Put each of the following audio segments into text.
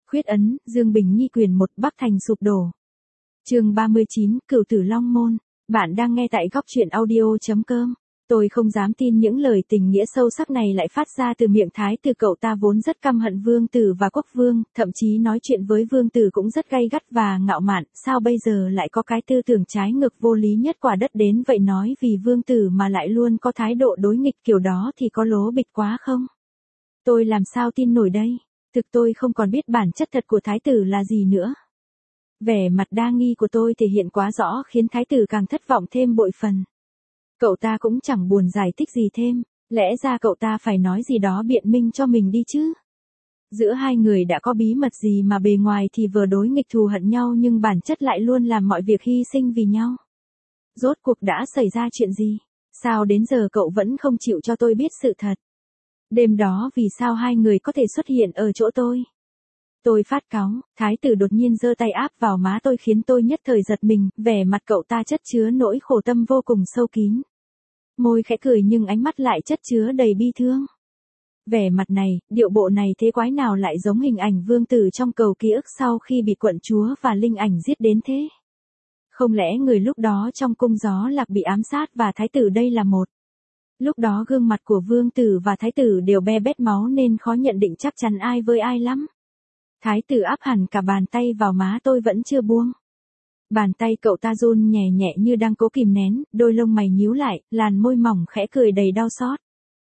Khuyết ấn, Dương Bình Nhi quyền 1 Bắc Thành sụp đổ. Chương 39, Cửu Tử Long Môn. Bạn đang nghe tại góc truyện audio.com. Tôi không dám tin những lời tình nghĩa sâu sắc này lại phát ra từ miệng thái tử. Cậu ta vốn rất căm hận vương tử và quốc vương, thậm chí nói chuyện với vương tử cũng rất gay gắt và ngạo mạn, sao bây giờ lại có cái tư tưởng trái ngược vô lý nhất quả đất đến vậy, nói vì vương tử mà lại luôn có thái độ đối nghịch kiểu đó thì có lố bịch quá không? Tôi làm sao tin nổi đây? Thực tôi không còn biết bản chất thật của thái tử là gì nữa. Vẻ mặt đa nghi của tôi thể hiện quá rõ khiến thái tử càng thất vọng thêm bội phần. Cậu ta cũng chẳng buồn giải thích gì thêm, lẽ ra cậu ta phải nói gì đó biện minh cho mình đi chứ. Giữa hai người đã có bí mật gì mà bề ngoài thì vừa đối nghịch thù hận nhau nhưng bản chất lại luôn làm mọi việc hy sinh vì nhau. Rốt cuộc đã xảy ra chuyện gì? Sao đến giờ cậu vẫn không chịu cho tôi biết sự thật? Đêm đó vì sao hai người có thể xuất hiện ở chỗ tôi? Tôi phát cáu, thái tử đột nhiên giơ tay áp vào má tôi khiến tôi nhất thời giật mình, vẻ mặt cậu ta chất chứa nỗi khổ tâm vô cùng sâu kín. Môi khẽ cười nhưng ánh mắt lại chất chứa đầy bi thương. Vẻ mặt này, điệu bộ này thế quái nào lại giống hình ảnh vương tử trong cầu ký ức sau khi bị quận chúa và linh ảnh giết đến thế? Không lẽ người lúc đó trong cung gió lạc bị ám sát và thái tử đây là một? Lúc đó gương mặt của vương tử và thái tử đều be bét máu nên khó nhận định chắc chắn ai với ai lắm. Thái tử áp hẳn cả bàn tay vào má tôi vẫn chưa buông. Bàn tay cậu ta run nhẹ nhẹ như đang cố kìm nén, đôi lông mày nhíu lại, làn môi mỏng khẽ cười đầy đau xót.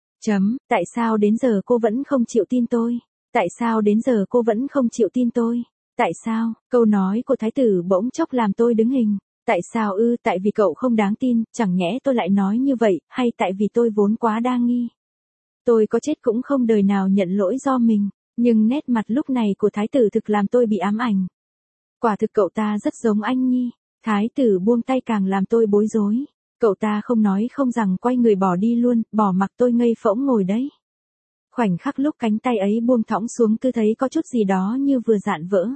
Tại sao đến giờ cô vẫn không chịu tin tôi? Tại sao đến giờ cô vẫn không chịu tin tôi? Tại sao? Câu nói của thái tử bỗng chốc làm tôi đứng hình. Tại sao tại vì cậu không đáng tin, chẳng nhẽ tôi lại nói như vậy, hay tại vì tôi vốn quá đa nghi? Tôi có chết cũng không đời nào nhận lỗi do mình, nhưng nét mặt lúc này của thái tử thực làm tôi bị ám ảnh. Quả thực cậu ta rất giống anh Nhi. Thái tử buông tay càng làm tôi bối rối. Cậu ta không nói không rằng quay người bỏ đi luôn, bỏ mặc tôi ngây phỗng ngồi đấy. Khoảnh khắc lúc cánh tay ấy buông thõng xuống cứ thấy có chút gì đó như vừa dạn vỡ.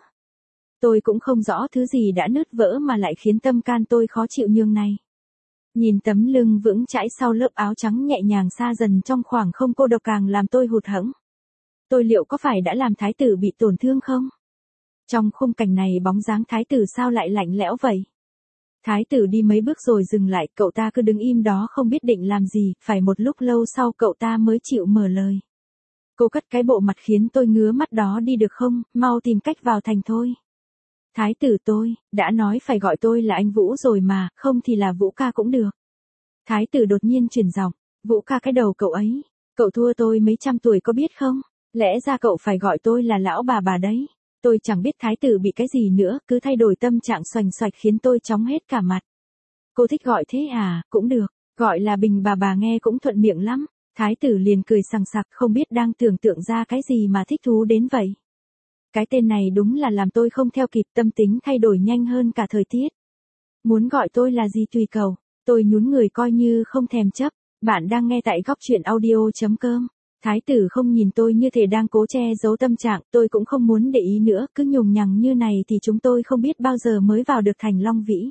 Tôi cũng không rõ thứ gì đã nứt vỡ mà lại khiến tâm can tôi khó chịu nhường này. Nhìn tấm lưng vững chãi sau lớp áo trắng nhẹ nhàng xa dần trong khoảng không cô độc càng làm tôi hụt hẫng. Tôi liệu có phải đã làm thái tử bị tổn thương không? Trong khung cảnh này bóng dáng thái tử sao lại lạnh lẽo vậy? Thái tử đi mấy bước rồi dừng lại, cậu ta cứ đứng im đó không biết định làm gì, phải một lúc lâu sau cậu ta mới chịu mở lời. Cô cất cái bộ mặt khiến tôi ngứa mắt đó đi được không, mau tìm cách vào thành thôi. Thái tử tôi, đã nói phải gọi tôi là anh Vũ rồi mà, không thì là Vũ ca cũng được. Thái tử đột nhiên chuyển giọng, Vũ ca cái đầu cậu ấy, cậu thua tôi mấy trăm tuổi có biết không? Lẽ ra cậu phải gọi tôi là lão bà đấy. Tôi chẳng biết thái tử bị cái gì nữa, cứ thay đổi tâm trạng xoành xoạch khiến tôi chóng hết cả mặt. Cô thích gọi thế à, cũng được, gọi là Bình bà nghe cũng thuận miệng lắm. Thái tử liền cười sằng sặc không biết đang tưởng tượng ra cái gì mà thích thú đến vậy. Cái tên này đúng là làm tôi không theo kịp, tâm tính thay đổi nhanh hơn cả thời tiết. Muốn gọi tôi là gì tùy cậu, tôi nhún người coi như không thèm chấp. Bạn đang nghe tại góc truyện audio.com. Thái tử không nhìn tôi như thể đang cố che giấu tâm trạng, tôi cũng không muốn để ý nữa, cứ nhùng nhằng như này thì chúng tôi không biết bao giờ mới vào được thành Long Vĩ.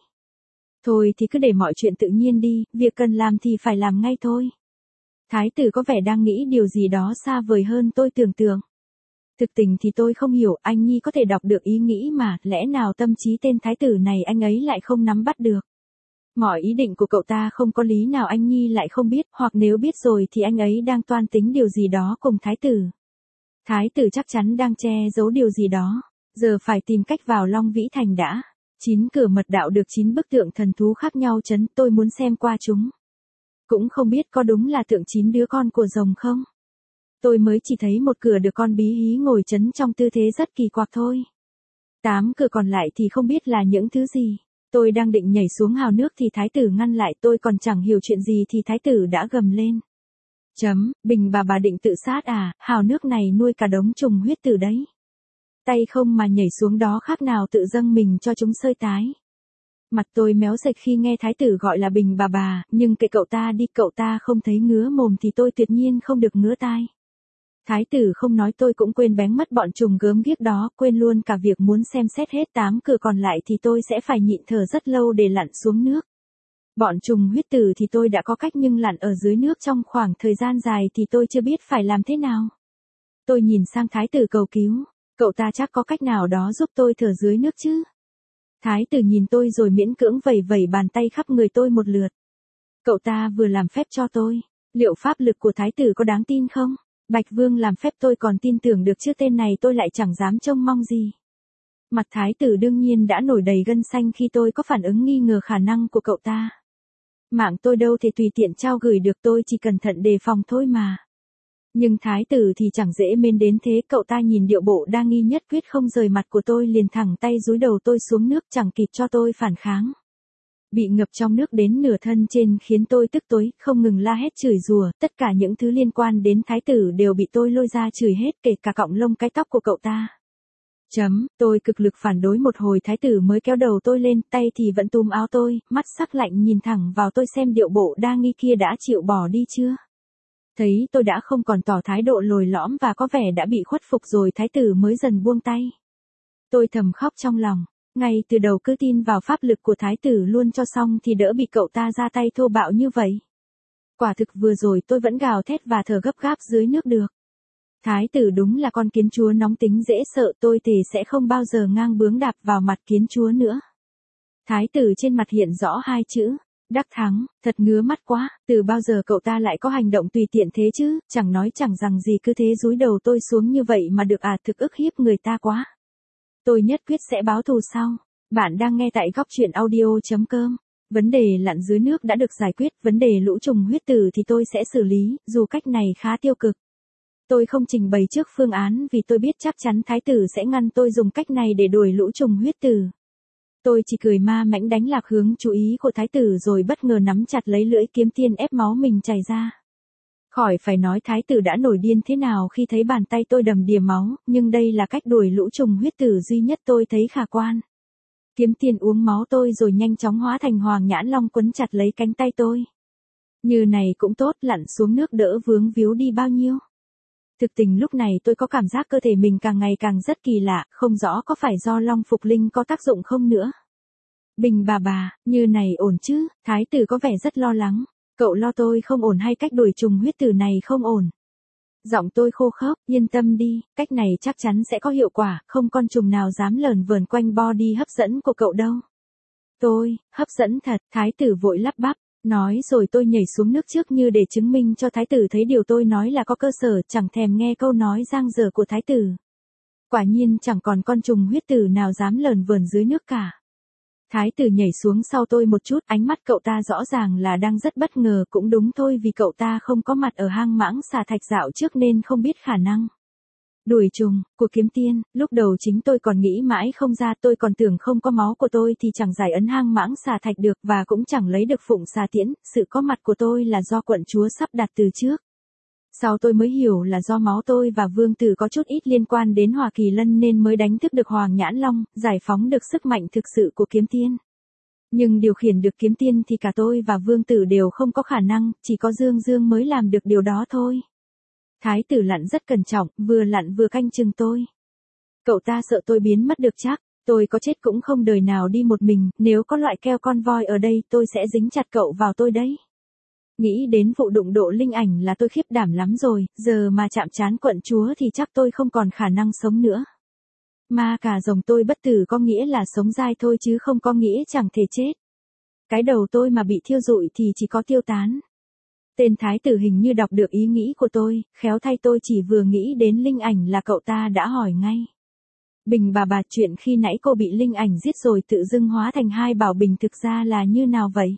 Thôi thì cứ để mọi chuyện tự nhiên đi, việc cần làm thì phải làm ngay thôi. Thái tử có vẻ đang nghĩ điều gì đó xa vời hơn tôi tưởng tượng. Thực tình thì tôi không hiểu, anh Nhi có thể đọc được ý nghĩ mà, lẽ nào tâm trí tên thái tử này anh ấy lại không nắm bắt được. Mọi ý định của cậu ta không có lý nào anh Nhi lại không biết, hoặc nếu biết rồi thì anh ấy đang toan tính điều gì đó cùng thái tử. Thái tử chắc chắn đang che giấu điều gì đó, giờ phải tìm cách vào Long Vĩ Thành đã. 9 cửa mật đạo được 9 bức tượng thần thú khác nhau trấn, tôi muốn xem qua chúng. Cũng không biết có đúng là tượng 9 đứa con của rồng không? Tôi mới chỉ thấy một cửa được con bí hí ngồi trấn trong tư thế rất kỳ quặc thôi. 8 cửa còn lại thì không biết là những thứ gì. Tôi đang định nhảy xuống hào nước thì thái tử ngăn lại, tôi còn chẳng hiểu chuyện gì thì thái tử đã gầm lên. Bình bà định tự sát à, hào nước này nuôi cả đống trùng huyết tử đấy. Tay không mà nhảy xuống đó khác nào tự dâng mình cho chúng sơi tái. Mặt tôi méo sạch khi nghe thái tử gọi là Bình bà, nhưng kệ cậu ta đi, cậu ta không thấy ngứa mồm thì tôi tuyệt nhiên không được ngứa tai. Thái tử không nói tôi cũng quên bén mất bọn trùng gớm ghiếc đó, quên luôn cả việc muốn xem xét hết 8 cửa còn lại thì tôi sẽ phải nhịn thở rất lâu để lặn xuống nước. Bọn trùng huyết tử thì tôi đã có cách nhưng lặn ở dưới nước trong khoảng thời gian dài thì tôi chưa biết phải làm thế nào. Tôi nhìn sang thái tử cầu cứu. Cậu ta chắc có cách nào đó giúp tôi thở dưới nước chứ? Thái tử nhìn tôi rồi miễn cưỡng vẩy vẩy bàn tay khắp người tôi một lượt. Cậu ta vừa làm phép cho tôi. Liệu pháp lực của thái tử có đáng tin không? Bạch Vương làm phép tôi còn tin tưởng được chứ, tên này tôi lại chẳng dám trông mong gì. Mặt thái tử đương nhiên đã nổi đầy gân xanh khi tôi có phản ứng nghi ngờ khả năng của cậu ta. Mạng tôi đâu thể tùy tiện trao gửi được, tôi chỉ cẩn thận đề phòng thôi mà. Nhưng thái tử thì chẳng dễ mến đến thế, cậu ta nhìn điệu bộ đa nghi nhất quyết không rời mặt của tôi liền thẳng tay dúi đầu tôi xuống nước chẳng kịp cho tôi phản kháng. Bị ngập trong nước đến nửa thân trên khiến tôi tức tối, không ngừng la hét chửi rủa, tất cả những thứ liên quan đến thái tử đều bị tôi lôi ra chửi hết, kể cả cọng lông cái tóc của cậu ta. Tôi cực lực phản đối một hồi thái tử mới kéo đầu tôi lên, tay thì vẫn túm áo tôi, mắt sắc lạnh nhìn thẳng vào tôi xem điệu bộ đa nghi kia đã chịu bỏ đi chưa. Thấy tôi đã không còn tỏ thái độ lồi lõm và có vẻ đã bị khuất phục rồi, thái tử mới dần buông tay. Tôi thầm khóc trong lòng, ngay từ đầu cứ tin vào pháp lực của thái tử luôn cho xong thì đỡ bị cậu ta ra tay thô bạo như vậy. Quả thực vừa rồi tôi vẫn gào thét và thở gấp gáp dưới nước được. Thái tử đúng là con kiến chúa nóng tính dễ sợ, tôi thề sẽ không bao giờ ngang bướng đạp vào mặt kiến chúa nữa. Thái tử trên mặt hiện rõ hai chữ, đắc thắng, thật ngứa mắt quá, từ bao giờ cậu ta lại có hành động tùy tiện thế chứ, chẳng nói chẳng rằng gì cứ thế dúi đầu tôi xuống như vậy mà được à, thực ức hiếp người ta quá. Tôi nhất quyết sẽ báo thù sau. Bạn đang nghe tại góc truyện audio.com. Vấn đề lặn dưới nước đã được giải quyết, vấn đề lũ trùng huyết tử thì tôi sẽ xử lý, dù cách này khá tiêu cực. Tôi không trình bày trước phương án vì tôi biết chắc chắn thái tử sẽ ngăn tôi dùng cách này để đuổi lũ trùng huyết tử. Tôi chỉ cười ma mãnh đánh lạc hướng chú ý của thái tử rồi bất ngờ nắm chặt lấy lưỡi kiếm tiên ép máu mình chảy ra. Khỏi phải nói thái tử đã nổi điên thế nào khi thấy bàn tay tôi đầm đìa máu, nhưng đây là cách đuổi lũ trùng huyết tử duy nhất tôi thấy khả quan. Kiếm tiên uống máu tôi rồi nhanh chóng hóa thành Hoàng Nhãn Long quấn chặt lấy cánh tay tôi. Như này cũng tốt, lặn xuống nước đỡ vướng víu đi bao nhiêu. Thực tình lúc này tôi có cảm giác cơ thể mình càng ngày càng rất kỳ lạ, không rõ có phải do Long Phục Linh có tác dụng không nữa. Bình bà, như này ổn chứ, thái tử có vẻ rất lo lắng. Cậu lo tôi không ổn hay cách đuổi trùng huyết tử này không ổn? Giọng tôi khô khốc, yên tâm đi, cách này chắc chắn sẽ có hiệu quả, không con trùng nào dám lởn vởn quanh body hấp dẫn của cậu đâu. Tôi, hấp dẫn thật, thái tử vội lắp bắp, nói rồi tôi nhảy xuống nước trước như để chứng minh cho thái tử thấy điều tôi nói là có cơ sở, chẳng thèm nghe câu nói giang dở của thái tử. Quả nhiên chẳng còn con trùng huyết tử nào dám lởn vởn dưới nước cả. Thái tử nhảy xuống sau tôi một chút, ánh mắt cậu ta rõ ràng là đang rất bất ngờ, cũng đúng thôi vì cậu ta không có mặt ở hang Mãng Xà Thạch dạo trước nên không biết khả năng đuổi trùng của kiếm tiên. Lúc đầu chính tôi còn nghĩ mãi không ra, tôi còn tưởng không có máu của tôi thì chẳng giải ấn hang Mãng Xà Thạch được và cũng chẳng lấy được Phụng Xà Tiễn, sự có mặt của tôi là do quận chúa sắp đặt từ trước. Sau tôi mới hiểu là do máu tôi và vương tử có chút ít liên quan đến Hỏa Kỳ Lân nên mới đánh thức được Hoàng Nhãn Long, giải phóng được sức mạnh thực sự của kiếm tiên. Nhưng điều khiển được kiếm tiên thì cả tôi và vương tử đều không có khả năng, chỉ có Dương Dương mới làm được điều đó thôi. Thái tử lặn rất cẩn trọng, vừa lặn vừa canh chừng tôi. Cậu ta sợ tôi biến mất được chắc, tôi có chết cũng không đời nào đi một mình, nếu có loại keo con voi ở đây tôi sẽ dính chặt cậu vào tôi đấy. Nghĩ đến vụ đụng độ linh ảnh là tôi khiếp đảm lắm rồi, giờ mà chạm trán quận chúa thì chắc tôi không còn khả năng sống nữa. Ma cà rồng tôi bất tử có nghĩa là sống dai thôi chứ không có nghĩa chẳng thể chết. Cái đầu tôi mà bị thiêu rụi thì chỉ có tiêu tán. Tên thái tử hình như đọc được ý nghĩ của tôi, khéo thay tôi chỉ vừa nghĩ đến linh ảnh là cậu ta đã hỏi ngay. Bình bà chuyện khi nãy cô bị linh ảnh giết rồi tự dưng hóa thành hai bảo bình thực ra là như nào vậy?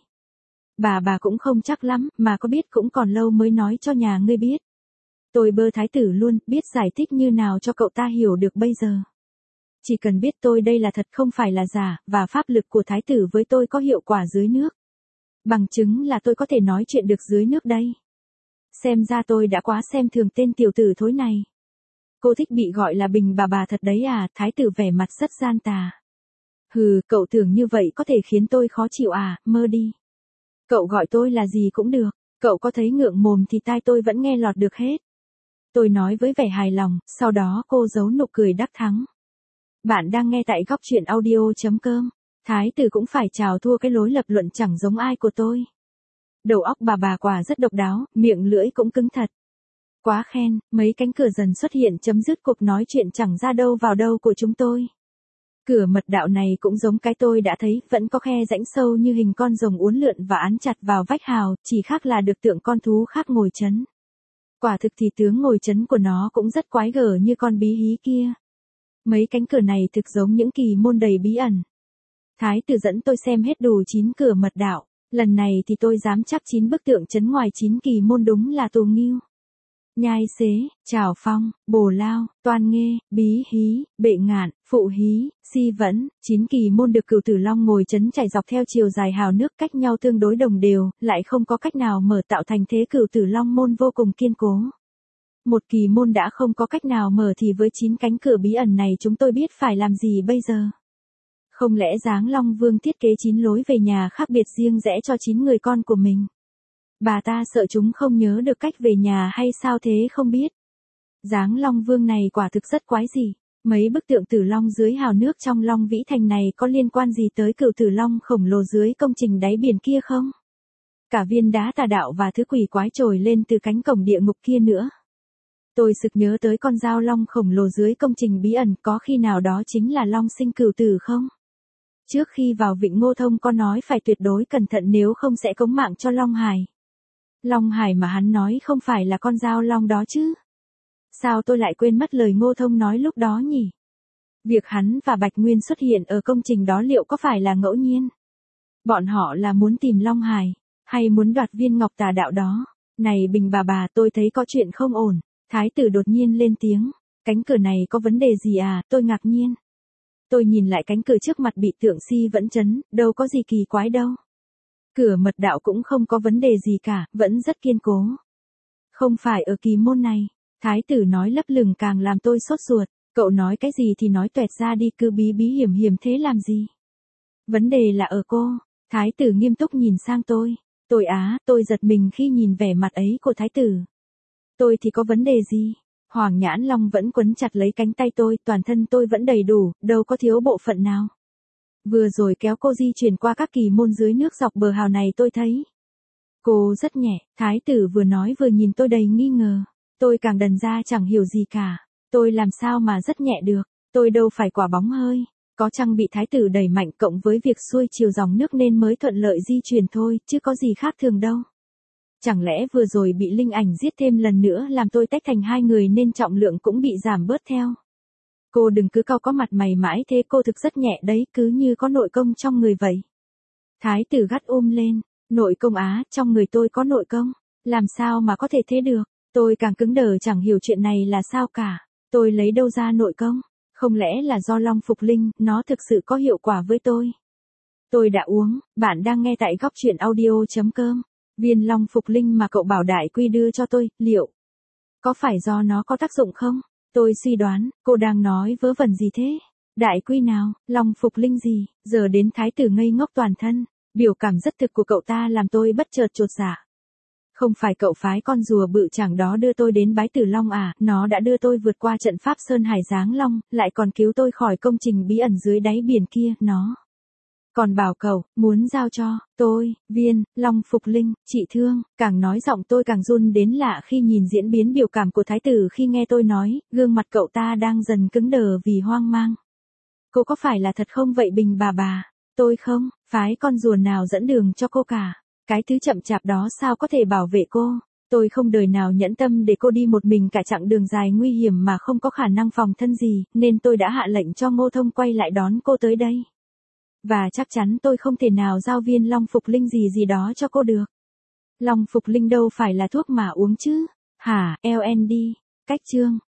Bà cũng không chắc lắm, mà có biết cũng còn lâu mới nói cho nhà ngươi biết. Tôi bơ thái tử luôn, biết giải thích như nào cho cậu ta hiểu được bây giờ. Chỉ cần biết tôi đây là thật không phải là giả, và pháp lực của thái tử với tôi có hiệu quả dưới nước. Bằng chứng là tôi có thể nói chuyện được dưới nước đây. Xem ra tôi đã quá xem thường tên tiểu tử thối này. Cô thích bị gọi là Bình bà thật đấy à, thái tử vẻ mặt rất gian tà. Hừ, cậu tưởng như vậy có thể khiến tôi khó chịu à, mơ đi. Cậu gọi tôi là gì cũng được, cậu có thấy ngượng mồm thì tai tôi vẫn nghe lọt được hết. Tôi nói với vẻ hài lòng, sau đó cô giấu nụ cười đắc thắng. Bạn đang nghe tại góc truyện audio.com. Thái tử cũng phải chào thua cái lối lập luận chẳng giống ai của tôi. Đầu óc bà quả rất độc đáo, miệng lưỡi cũng cứng thật. Quá khen, mấy cánh cửa dần xuất hiện chấm dứt cuộc nói chuyện chẳng ra đâu vào đâu của chúng tôi. Cửa mật đạo này cũng giống cái tôi đã thấy, vẫn có khe rãnh sâu như hình con rồng uốn lượn và án chặt vào vách hào, chỉ khác là được tượng con thú khác ngồi chấn. Quả thực thì tướng ngồi chấn của nó cũng rất quái gở như con bí hí kia. Mấy cánh cửa này thực giống những kỳ môn đầy bí ẩn. Thái tử dẫn tôi xem hết đủ 9 cửa mật đạo, lần này thì tôi dám chắc 9 bức tượng chấn ngoài 9 kỳ môn đúng là Tù Nghiêu, Nhai Xế, Trảo Phong, Bồ Lao, Toan Nghê, Bí Hí, Bệ Ngạn, Phụ Hí, Si Vẫn, 9 kỳ môn được Cửu Tử Long ngồi chấn chảy dọc theo chiều dài hào nước cách nhau tương đối đồng đều, lại không có cách nào mở tạo thành thế Cửu Tử Long môn vô cùng kiên cố. Một kỳ môn đã không có cách nào mở thì với 9 cánh cửa bí ẩn này chúng tôi biết phải làm gì bây giờ. Không lẽ Giáng Long Vương thiết kế 9 lối về nhà khác biệt riêng rẽ cho 9 người con của mình? Bà ta sợ chúng không nhớ được cách về nhà hay sao thế không biết. Giáng Long Vương này quả thực rất quái dị. Mấy bức tượng Tử Long dưới hào nước trong Long Vĩ Thành này có liên quan gì tới Cửu Tử Long khổng lồ dưới công trình đáy biển kia không? Cả viên đá tà đạo và thứ quỷ quái trồi lên từ cánh cổng địa ngục kia nữa. Tôi sực nhớ tới con dao long khổng lồ dưới công trình bí ẩn, có khi nào đó chính là Long Sinh Cửu Tử không? Trước khi vào Vịnh Ngô Thông có nói phải tuyệt đối cẩn thận nếu không sẽ cống mạng cho Long Hải. Long Hải mà hắn nói không phải là con dao long đó chứ? Sao tôi lại quên mất lời Ngô Thông nói lúc đó nhỉ? Việc hắn và Bạch Nguyên xuất hiện ở công trình đó liệu có phải là ngẫu nhiên? Bọn họ là muốn tìm Long Hải, hay muốn đoạt viên ngọc tà đạo đó? Này Bình bà tôi thấy có chuyện không ổn. Thái tử đột nhiên lên tiếng. Cánh cửa này có vấn đề gì à? Tôi ngạc nhiên. Tôi nhìn lại cánh cửa trước mặt bị tượng Si Vẫn chấn, đâu có gì kỳ quái đâu. Cửa mật đạo cũng không có vấn đề gì cả, vẫn rất kiên cố. Không phải ở kỳ môn này. Thái tử nói lấp lửng càng làm tôi sốt ruột. Cậu nói cái gì thì nói tuẹt ra đi, cứ bí bí hiểm hiểm thế làm gì? Vấn đề là ở cô. Thái tử nghiêm túc nhìn sang tôi. Tôi giật mình khi nhìn vẻ mặt ấy của thái tử. Tôi thì có vấn đề gì? Hoàng Nhãn Long vẫn quấn chặt lấy cánh tay tôi, toàn thân tôi vẫn đầy đủ, đâu có thiếu bộ phận nào. Vừa rồi kéo cô di chuyển qua các kỳ môn dưới nước dọc bờ hào này tôi thấy. Cô rất nhẹ, thái tử vừa nói vừa nhìn tôi đầy nghi ngờ. Tôi càng đần ra chẳng hiểu gì cả. Tôi làm sao mà rất nhẹ được, tôi đâu phải quả bóng hơi. Có chăng bị thái tử đẩy mạnh cộng với việc xuôi chiều dòng nước nên mới thuận lợi di chuyển thôi, chứ có gì khác thường đâu. Chẳng lẽ vừa rồi bị linh ảnh giết thêm lần nữa làm tôi tách thành hai người nên trọng lượng cũng bị giảm bớt theo. Cô đừng cứ cau có mặt mày mãi thế, cô thực rất nhẹ đấy, cứ như có nội công trong người vậy. Thái tử gắt lên, nội công á, trong người tôi có nội công, làm sao mà có thể thế được, tôi càng cứng đờ chẳng hiểu chuyện này là sao cả, tôi lấy đâu ra nội công, không lẽ là do Long Phục Linh, nó thực sự có hiệu quả với tôi. Tôi đã uống, bạn đang nghe tại góc truyện audio.com. Viên Long Phục Linh mà cậu bảo Đại Quy đưa cho tôi, liệu có phải do nó có tác dụng không? Tôi suy đoán, cô đang nói vớ vẩn gì thế? Đại Quy nào, Long Phục Linh gì? Giờ đến thái tử ngây ngốc toàn thân, biểu cảm rất thực của cậu ta làm tôi bất chợt chột dạ. Không phải cậu phái con rùa bự chảng đó đưa tôi đến Bái Tử Long à? Nó đã đưa tôi vượt qua trận pháp Sơn Hải Giáng Long, lại còn cứu tôi khỏi công trình bí ẩn dưới đáy biển kia, nó còn bảo cậu, muốn giao cho tôi, Viên, Long Phục Linh, trị thương, càng nói giọng tôi càng run đến lạ khi nhìn diễn biến biểu cảm của thái tử khi nghe tôi nói, gương mặt cậu ta đang dần cứng đờ vì hoang mang. Cô có phải là thật không vậy Bình bà? Tôi không, phái con rùa nào dẫn đường cho cô cả. Cái thứ chậm chạp đó sao có thể bảo vệ cô. Tôi không đời nào nhẫn tâm để cô đi một mình cả chặng đường dài nguy hiểm mà không có khả năng phòng thân gì, nên tôi đã hạ lệnh cho Ngô Thông quay lại đón cô tới đây. Và chắc chắn tôi không thể nào giao viên Long Phục Linh gì đó cho cô được. Long Phục Linh đâu phải là thuốc mà uống chứ. Hả, LND. Cách chương.